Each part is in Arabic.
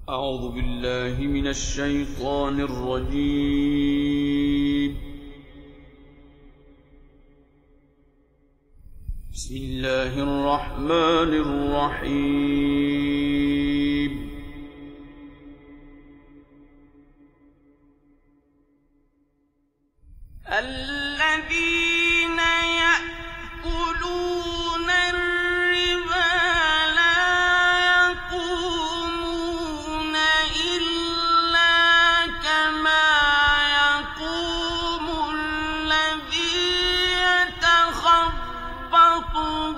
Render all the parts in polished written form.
أعوذ بالله من الشيطان الرجيم. بسم الله الرحمن الرحيم. الذين يأكلون الربا لا يقومون إلا كما يقوم الذي يتخبطه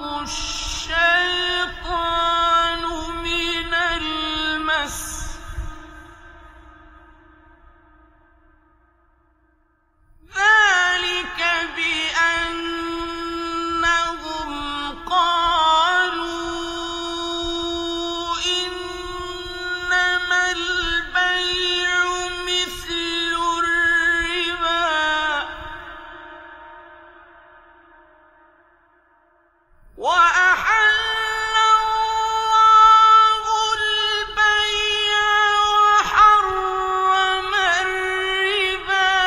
الشيطان من المس. ذلك بأنهم قالوا إنما البيع مثل الربا وأحل الله البيع وحرم الربا.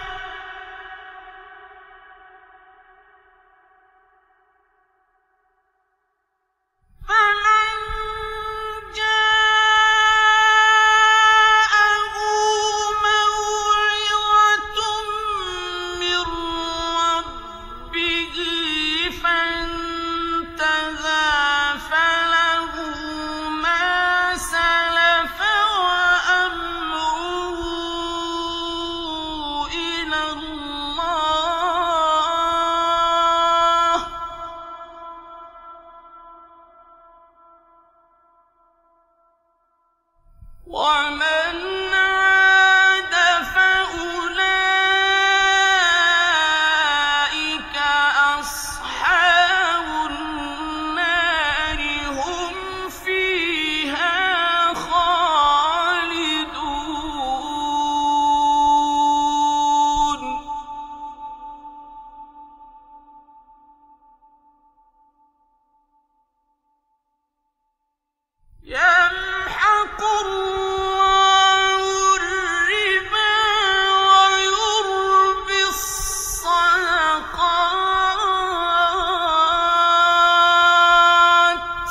فمن جاءه موعظة من ربه فانتهى فله ما سلف وأمره إلى الله. ومن عاد فأولئك أصحاب النار هم فيها خالدون. يمحق الله الربا ويربي الصدقات.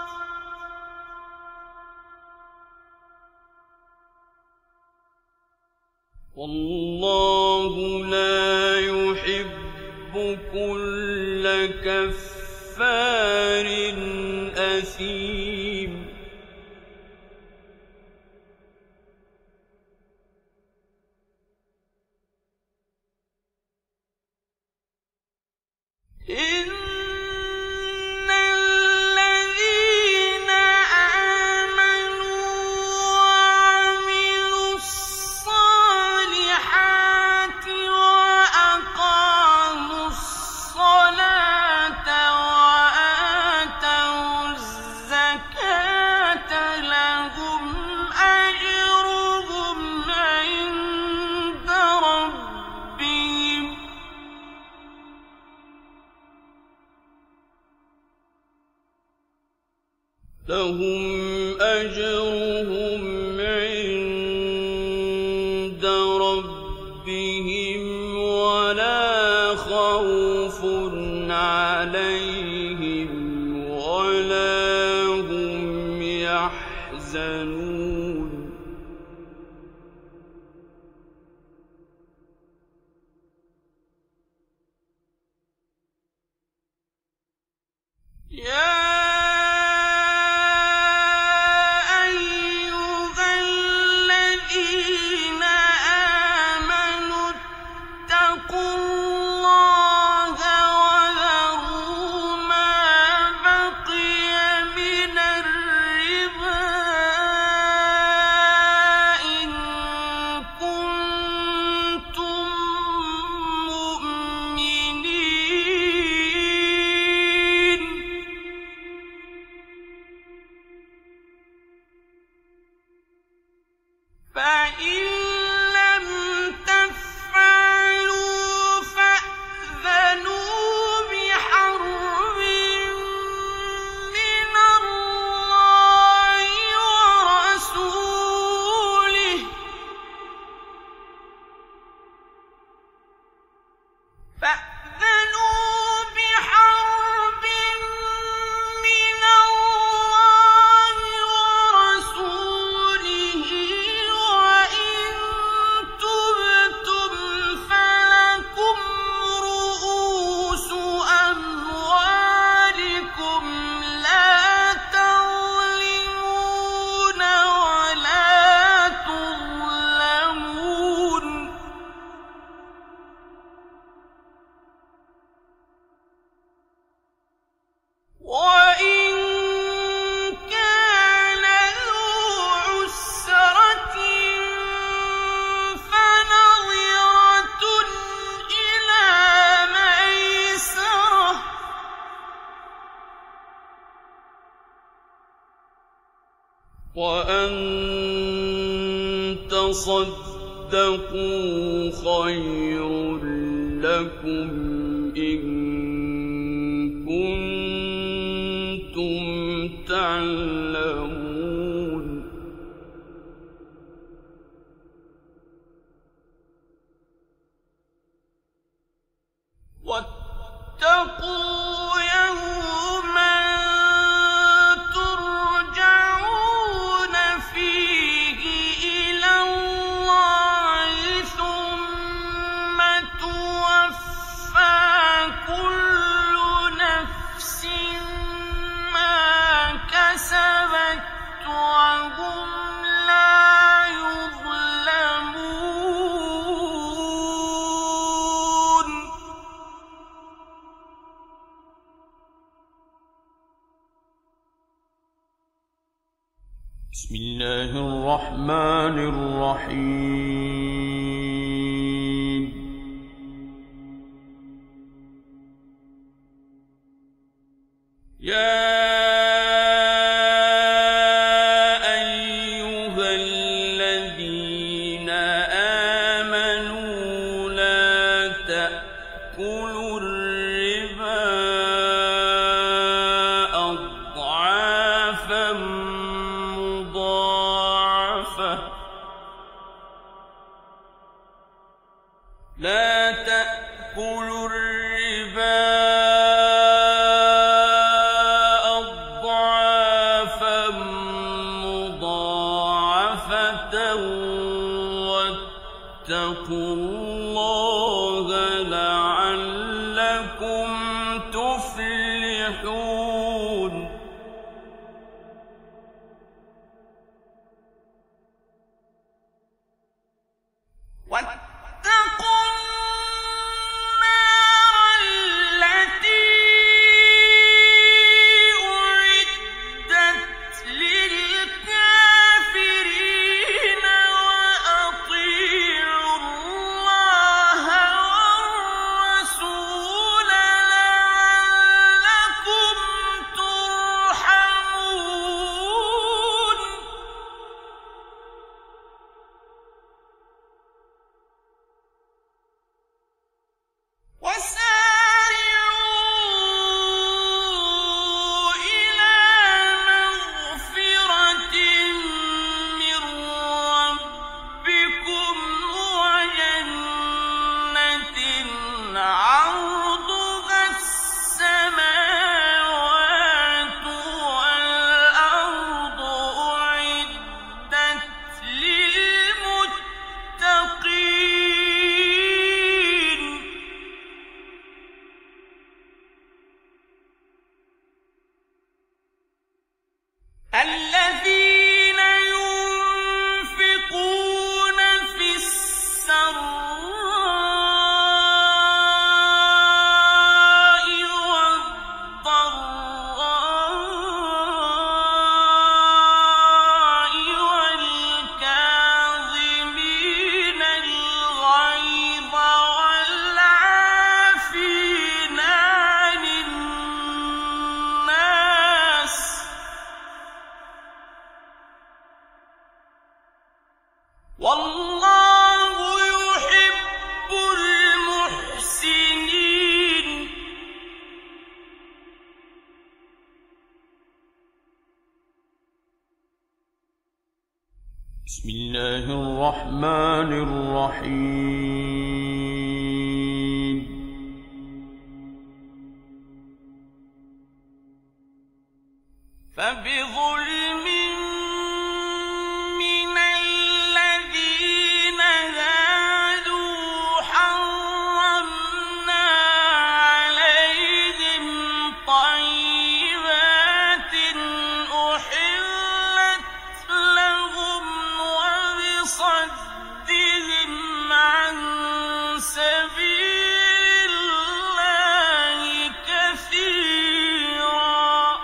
والله لا يحب كل كفار أثيم. إن الذين آمنوا وعملوا الصالحات وأقاموا الصلاة وآتوا الزكاة لهم أجرهم عند ربهم ولا خوف عليهم ولا هم يحزنون. يا أيها الذين آمنوا اتقوا الله وذروا ما بقي من الربا إن كنتم مؤمنين. فإن لم تفعلوا فأذنوا بحرب من الله ورسوله. وأن تصدقوا خير لكم إن كنتم تعلمون واتقوا يوما ترجعون فيه إلى الله ثم توفى كل نفس ما كسبت وهم لا يظلمون بسم الله الرحمن الرحيم يا أيها الذين آمنوا لا تأكلوا الربا أضعافا مضاعفة لا تأكلوا الربا أضعافا مضاعفة واتقوا الله لعلكم تفلحون واتقوا النار التي أعدت للكافرين وأطيعوا الله والرسول لعلكم ترحمون وسارعوا إلى مغفرة من ربكم وجنة عرضها السماوات والأرض أعدت للمتقين الذين ينفقون في السراء والضراء والكاظمين الغيظ والعافين عن الناس والله يحب المحسنين بسم الله الرحمن الرحيم فبظلم من الذين هادوا حرمنا عليهم طيبات أحلت لهم وبصدهم عن سبيل الله كثيرا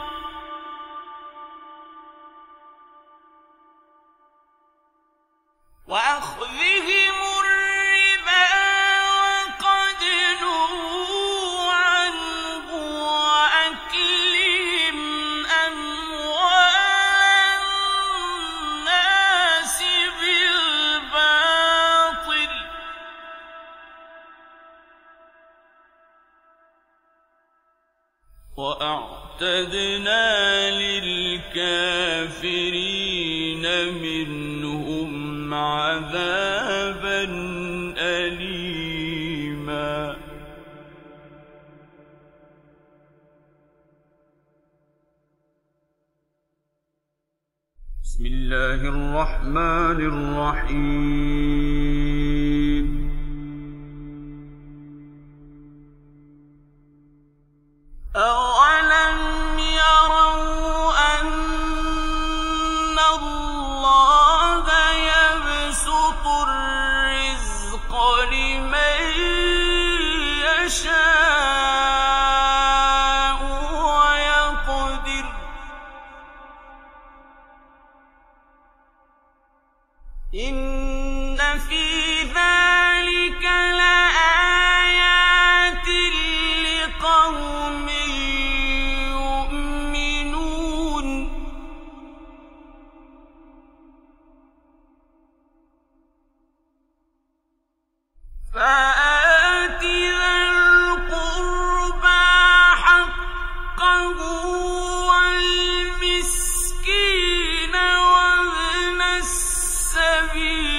وأخذهم الربا وقد نهوا عنه وأكلهم أموال وأعتدنا للكافرين منهم عذابا أليما. بسم الله الرحمن الرحيم. أَوَلَمْ يَرَوْا أَنَّ اللَّهَ يَبْسُطُ الرِّزْقَ لِمَن يَشَاءُ وَيَقْدِرُ ۚ إِنَّ فِي ذَلِكَ لَآيَاتٍ لِقَوْمٍ يُؤْمِنُونَ. فَآتِ ذَا الْقُرْبَىٰ حَقَّهُ وَالْمِسْكِينَ وَابْنَ السَّبِيلِ